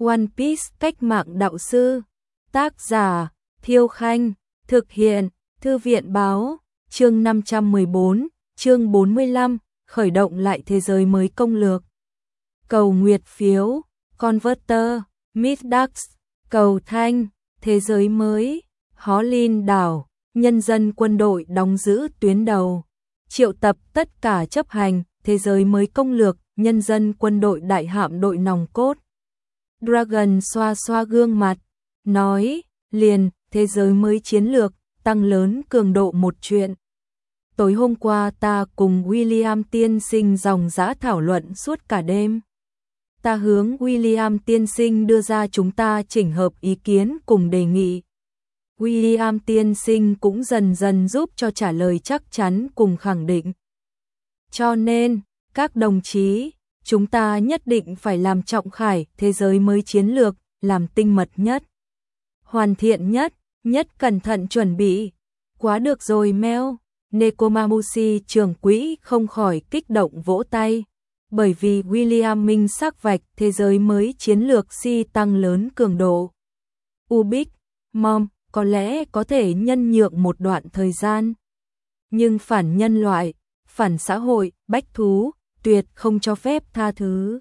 One Piece cách mạng đạo sư. Tác giả, Thiêu Khanh. Thực hiện, Thư viện Báo. Chương 514, chương 45, khởi động lại thế giới mới công lược. Cầu nguyệt phiếu, Converter, Middax, cầu thanh, thế giới mới, Holin đảo, nhân dân quân đội đóng giữ tuyến đầu. Triệu tập tất cả chấp hành, thế giới mới công lược, nhân dân quân đội đại hạm đội nòng cốt. Dragon xoa xoa gương mặt, nói, liền, thế giới mới chiến lược, tăng lớn cường độ một chuyện. Tối hôm qua ta cùng William tiên sinh ròng rã thảo luận suốt cả đêm. Ta hướng William tiên sinh đưa ra chúng ta chỉnh hợp ý kiến cùng đề nghị. William tiên sinh cũng dần dần giúp cho trả lời chắc chắn cùng khẳng định. Cho nên, các đồng chí, chúng ta nhất định phải làm trọng khải thế giới mới chiến lược, làm tinh mật nhất, hoàn thiện nhất, nhất cẩn thận chuẩn bị. Quá được rồi Mel, Nekomamushi trưởng quỹ không khỏi kích động vỗ tay, bởi vì William minh xác vạch thế giới mới chiến lược si tăng lớn cường độ. Ubik, Mom, có lẽ có thể nhân nhượng một đoạn thời gian. Nhưng phản nhân loại, phản xã hội, bách thú, tuyệt không cho phép tha thứ.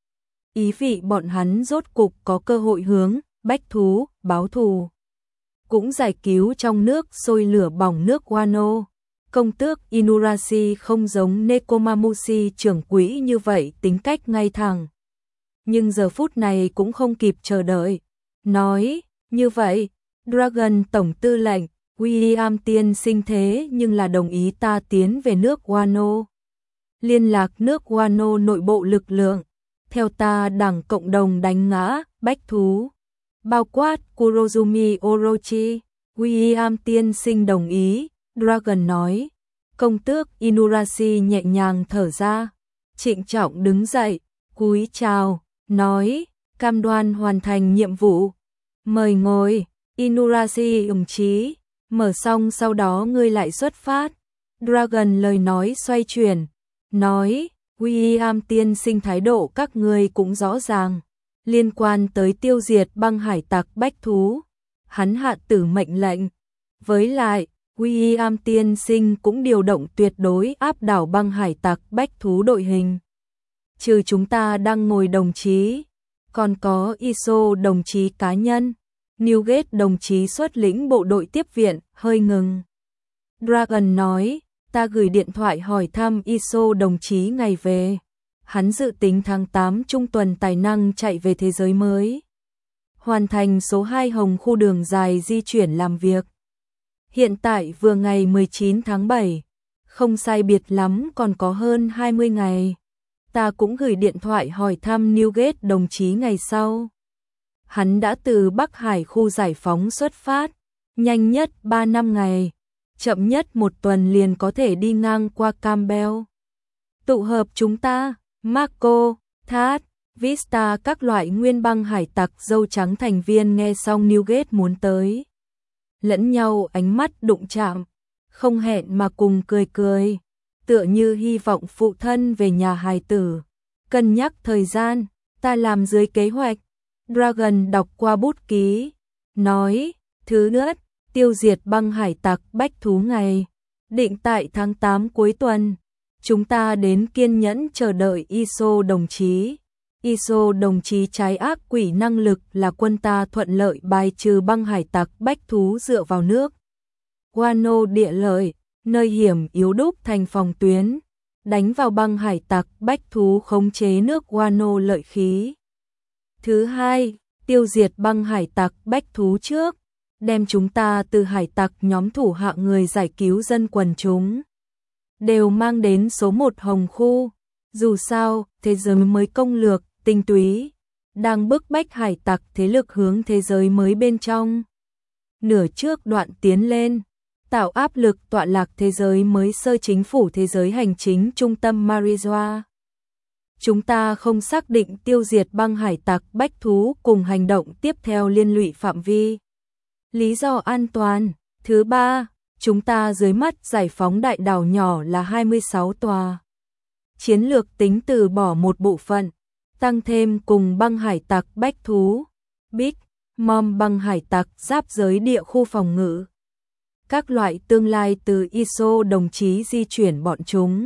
Ý vị bọn hắn rốt cục có cơ hội hướng, bách thú, báo thù. Cũng giải cứu trong nước sôi lửa bỏng nước Wano. Công tước Inurashi không giống Nekomamushi trưởng quỹ như vậy tính cách ngay thẳng. Nhưng giờ phút này cũng không kịp chờ đợi. Nói, như vậy, Dragon tổng tư lệnh, William tiên sinh thế nhưng là đồng ý ta tiến về nước Wano. Liên lạc nước Wano nội bộ lực lượng. Theo ta đảng cộng đồng đánh ngã, bách thú. Bao quát Kurozumi Orochi, William tiên sinh đồng ý, Dragon nói. Công tước Inurashi nhẹ nhàng thở ra, trịnh trọng đứng dậy, cúi chào, nói, cam đoan hoàn thành nhiệm vụ. Mời ngồi, Inurashi ủng chí, mở xong sau đó ngươi lại xuất phát. Dragon lời nói xoay chuyển, nói, William tiên sinh thái độ các ngươi cũng rõ ràng. Liên quan tới tiêu diệt băng hải tặc bách thú, hắn hạ tử mệnh lệnh. Với lại, William tiên sinh cũng điều động tuyệt đối áp đảo băng hải tặc bách thú đội hình. Trừ chúng ta đang ngồi đồng chí, còn có Iso đồng chí cá nhân, Newgate đồng chí xuất lĩnh bộ đội tiếp viện, hơi ngừng. Dragon nói, ta gửi điện thoại hỏi thăm Iso đồng chí ngày về. Hắn dự tính tháng 8 trung tuần tài năng chạy về thế giới mới. Hoàn thành số 2 hồng khu đường dài di chuyển làm việc. Hiện tại vừa ngày 19 tháng 7. Không sai biệt lắm còn có hơn 20 ngày. Ta cũng gửi điện thoại hỏi thăm Newgate đồng chí ngày sau. Hắn đã từ Bắc Hải khu giải phóng xuất phát. Nhanh nhất 3 năm ngày. Chậm nhất 1 tuần liền có thể đi ngang qua Campbell. Tụ hợp chúng ta. Marco, Thad, Vista các loại nguyên băng hải tặc dâu trắng thành viên nghe xong Newgate muốn tới. Lẫn nhau ánh mắt đụng chạm, không hẹn mà cùng cười cười, tựa như hy vọng phụ thân về nhà hài tử. Cân nhắc thời gian, ta làm dưới kế hoạch. Dragon đọc qua bút ký, nói, thứ nhất, tiêu diệt băng hải tặc bách thú ngày, định tại tháng 8 cuối tuần. Chúng ta đến kiên nhẫn chờ đợi Iso đồng chí. Iso đồng chí trái ác quỷ năng lực là quân ta thuận lợi bài trừ băng hải tặc bách thú dựa vào nước. Wano địa lợi, nơi hiểm yếu đúc thành phòng tuyến, đánh vào băng hải tặc bách thú khống chế nước Wano lợi khí. Thứ hai, tiêu diệt băng hải tặc bách thú trước, đem chúng ta từ hải tặc nhóm thủ hạ người giải cứu dân quần chúng. Đều mang đến số 1 hồng khu. Dù sao, thế giới mới công lược, tinh túy, đang bức bách hải tặc thế lực hướng thế giới mới bên trong. Nửa trước đoạn tiến lên, tạo áp lực tọa lạc thế giới mới sơ chính phủ thế giới hành chính trung tâm Marijoa. Chúng ta không xác định tiêu diệt băng hải tặc bách thú cùng hành động tiếp theo liên lụy phạm vi. Lý do an toàn. Thứ ba, chúng ta dưới mắt giải phóng đại đảo nhỏ là 26 tòa. Chiến lược tính từ bỏ một bộ phận, tăng thêm cùng băng hải tặc bách thú, Big Mom băng hải tặc giáp giới địa khu phòng ngự. Các loại tương lai từ ISO đồng chí di chuyển bọn chúng,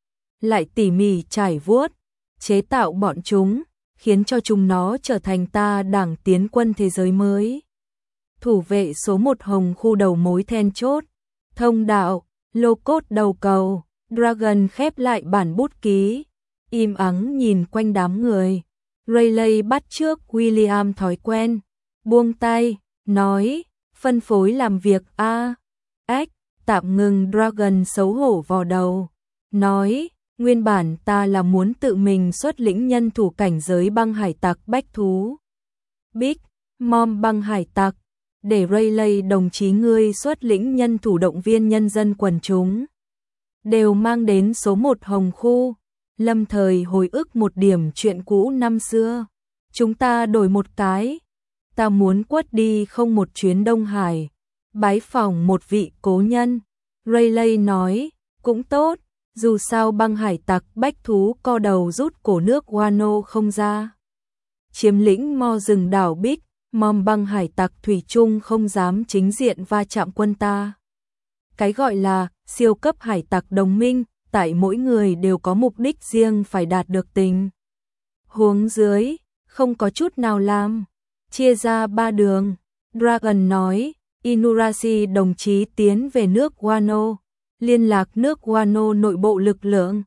lại tỉ mỉ trải vuốt, chế tạo bọn chúng, khiến cho chúng nó trở thành ta đảng tiến quân thế giới mới. Thủ vệ số 1 hồng khu đầu mối then chốt, thông đạo, lô cốt đầu cầu, Dragon khép lại bản bút ký, im ắng nhìn quanh đám người. Rayleigh bắt chước William thói quen, buông tay, nói, phân phối làm việc a. Ách, tạm ngừng. Dragon xấu hổ vò đầu, nói, nguyên bản ta là muốn tự mình xuất lĩnh nhân thủ cảnh giới băng hải tặc bách thú, Big Mom băng hải tặc, để Rayleigh đồng chí ngươi xuất lĩnh nhân thủ động viên nhân dân quần chúng. Đều mang đến số 1 hồng khu, lâm thời hồi ức một điểm chuyện cũ năm xưa. Chúng ta đổi một cái, ta muốn quất đi không một chuyến Đông Hải, bái phỏng một vị cố nhân. Rayleigh nói, cũng tốt, dù sao băng hải tặc bách thú co đầu rút cổ nước Wano không ra. Chiếm lĩnh mo rừng đảo Big Mom băng hải tặc thủy chung không dám chính diện va chạm quân ta. Cái gọi là siêu cấp hải tặc đồng minh, tại mỗi người đều có mục đích riêng phải đạt được tình huống dưới, không có chút nào làm. Chia ra 3 đường, Dragon nói, Inurashi đồng chí tiến về nước Wano, liên lạc nước Wano nội bộ lực lượng.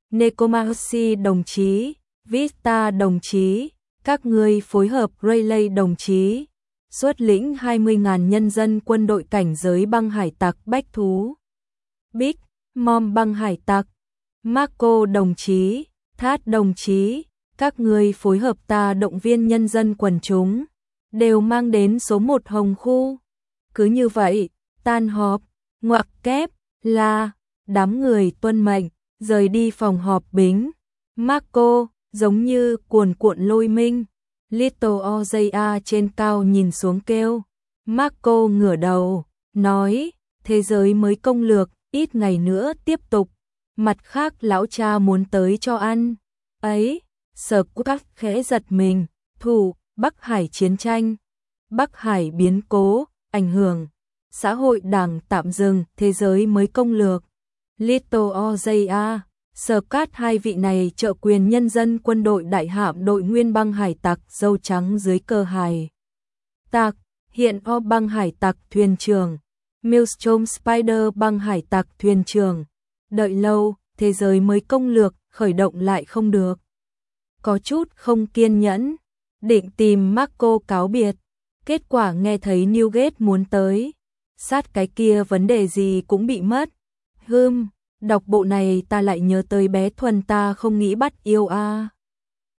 Nekomashi đồng chí, Vista đồng chí, các ngươi phối hợp Rayleigh đồng chí, xuất lĩnh 20.000 nhân dân quân đội cảnh giới băng hải tặc bách thú, Big Mom băng hải tặc. Marco đồng chí, Thát đồng chí, các ngươi phối hợp ta động viên nhân dân quần chúng, đều mang đến số 1 hồng khu. Cứ như vậy, tan họp, ngoặc kép, là, đám người tuân mệnh, rời đi phòng họp bính. Marco, giống như cuồn cuộn lôi minh, Little Ozeya trên cao nhìn xuống kêu. Marco ngửa đầu, nói, thế giới mới công lược, ít ngày nữa tiếp tục. Mặt khác lão cha muốn tới cho ăn. Ấy, Sở Quốc khẽ giật mình, thủ, Bắc Hải chiến tranh, Bắc Hải biến cố, ảnh hưởng, xã hội đảng tạm dừng, thế giới mới công lược. Little Ozeya, Sở Cát, hai vị này trợ quyền nhân dân quân đội đại hạm đội nguyên băng hải tặc dâu trắng dưới cờ hải tặc, hiện O băng hải tặc thuyền trưởng, Maelstrom Spider băng hải tặc thuyền trưởng. Đợi lâu, thế giới mới công lược, khởi động lại không được. Có chút không kiên nhẫn, định tìm Marco cáo biệt. Kết quả nghe thấy Newgate muốn tới. Sát cái kia vấn đề gì cũng bị mất. Đọc bộ này ta lại nhớ tới bé Thuần ta không nghĩ bắt yêu a.